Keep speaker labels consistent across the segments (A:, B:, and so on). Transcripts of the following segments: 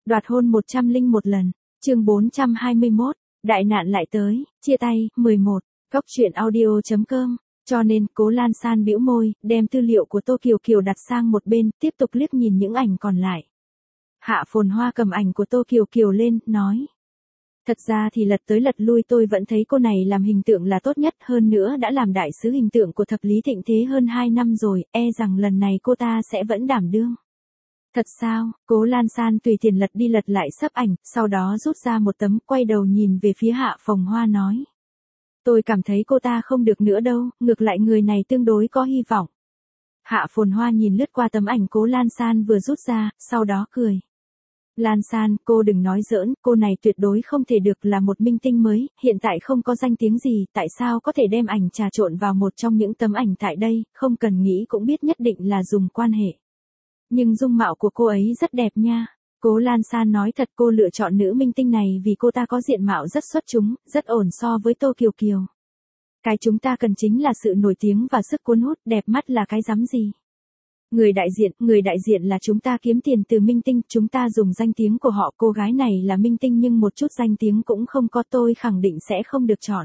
A: Đoạt hôn 101 lần. Chương 421. Đại nạn lại tới, chia tay, 11. Góc truyện audio.com. Cho nên, Cố Lan San bĩu môi, đem tư liệu của Tô Kiều Kiều đặt sang một bên, tiếp tục liếc nhìn những ảnh còn lại. Hạ Phồn Hoa cầm ảnh của Tô Kiều Kiều lên, nói. Thật ra thì lật tới lật lui tôi vẫn thấy cô này làm hình tượng là tốt nhất, hơn nữa đã làm đại sứ hình tượng của thập lý thịnh thế hơn 2 năm rồi, e rằng lần này cô ta sẽ vẫn đảm đương. Thật sao? Cố Lan San tùy tiền lật đi lật lại sấp ảnh, sau đó rút ra một tấm, quay đầu nhìn về phía Hạ Phồn Hoa nói. Tôi cảm thấy cô ta không được nữa đâu, ngược lại người này tương đối có hy vọng. Hạ Phồn Hoa nhìn lướt qua tấm ảnh Cố Lan San vừa rút ra, sau đó cười. Lan San, cô đừng nói giỡn, cô này tuyệt đối không thể được là một minh tinh mới, hiện tại không có danh tiếng gì, tại sao có thể đem ảnh trà trộn vào một trong những tấm ảnh tại đây, không cần nghĩ cũng biết nhất định là dùng quan hệ. Nhưng dung mạo của cô ấy rất đẹp nha. Cố Lan San nói thật, cô lựa chọn nữ minh tinh này vì cô ta có diện mạo rất xuất chúng, rất ổn so với Tô Kiều Kiều. Cái chúng ta cần chính là sự nổi tiếng và sức cuốn hút, đẹp mắt là cái rắm gì. Người đại diện là chúng ta kiếm tiền từ minh tinh, chúng ta dùng danh tiếng của họ, cô gái này là minh tinh nhưng một chút danh tiếng cũng không có, tôi khẳng định sẽ không được chọn.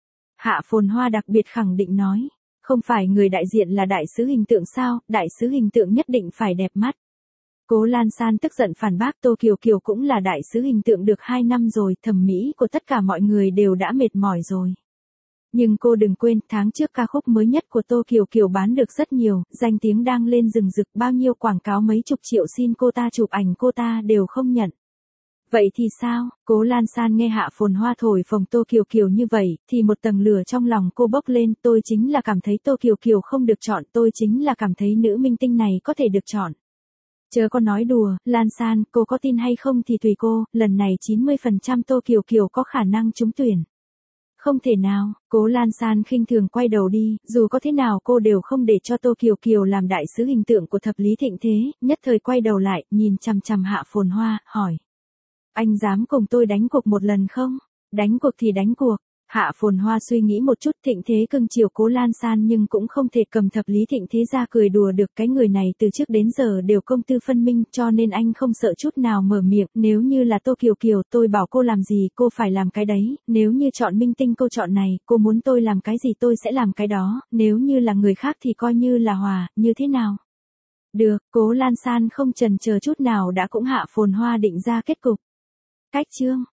A: Hạ Phồn Hoa đặc biệt khẳng định nói, không phải người đại diện là đại sứ hình tượng sao, đại sứ hình tượng nhất định phải đẹp mắt. Cố Lan San tức giận phản bác, Tô Kiều Kiều cũng là đại sứ hình tượng được 2 năm rồi, thẩm mỹ của tất cả mọi người đều đã mệt mỏi rồi. Nhưng cô đừng quên, tháng trước ca khúc mới nhất của Tô Kiều Kiều bán được rất nhiều, danh tiếng đang lên rừng rực, bao nhiêu quảng cáo mấy chục triệu xin cô ta chụp ảnh cô ta đều không nhận. Vậy thì sao? Cố Lan San nghe Hạ Phồn Hoa thổi phồng Tô Kiều Kiều như vậy, thì một tầng lửa trong lòng cô bốc lên, tôi chính là cảm thấy Tô Kiều Kiều không được chọn, tôi chính là cảm thấy nữ minh tinh này có thể được chọn. Chớ có nói đùa, Lan San, cô có tin hay không thì tùy cô, lần này 90% Tô Kiều Kiều có khả năng trúng tuyển. Không thể nào, Cố Lan San khinh thường quay đầu đi, dù có thế nào cô đều không để cho Tô Kiều Kiều làm đại sứ hình tượng của thập lý thịnh thế, nhất thời quay đầu lại, nhìn chằm chằm Hạ Phồn Hoa, hỏi. Anh dám cùng tôi đánh cuộc một lần không? Đánh cuộc thì đánh cuộc. Hạ Phồn Hoa suy nghĩ một chút, thịnh thế cưng chiều Cố Lan San nhưng cũng không thể cầm thập lý thịnh thế ra cười đùa được, cái người này từ trước đến giờ đều công tư phân minh, cho nên anh không sợ chút nào mở miệng, nếu như là Tô Kiều Kiều tôi bảo cô làm gì cô phải làm cái đấy, nếu như chọn minh tinh cô chọn này, cô muốn tôi làm cái gì tôi sẽ làm cái đó, nếu như là người khác thì coi như là hòa, như thế nào? Được, Cố Lan San không chần chờ chút nào đã cũng Hạ Phồn Hoa định ra kết cục. Cách chương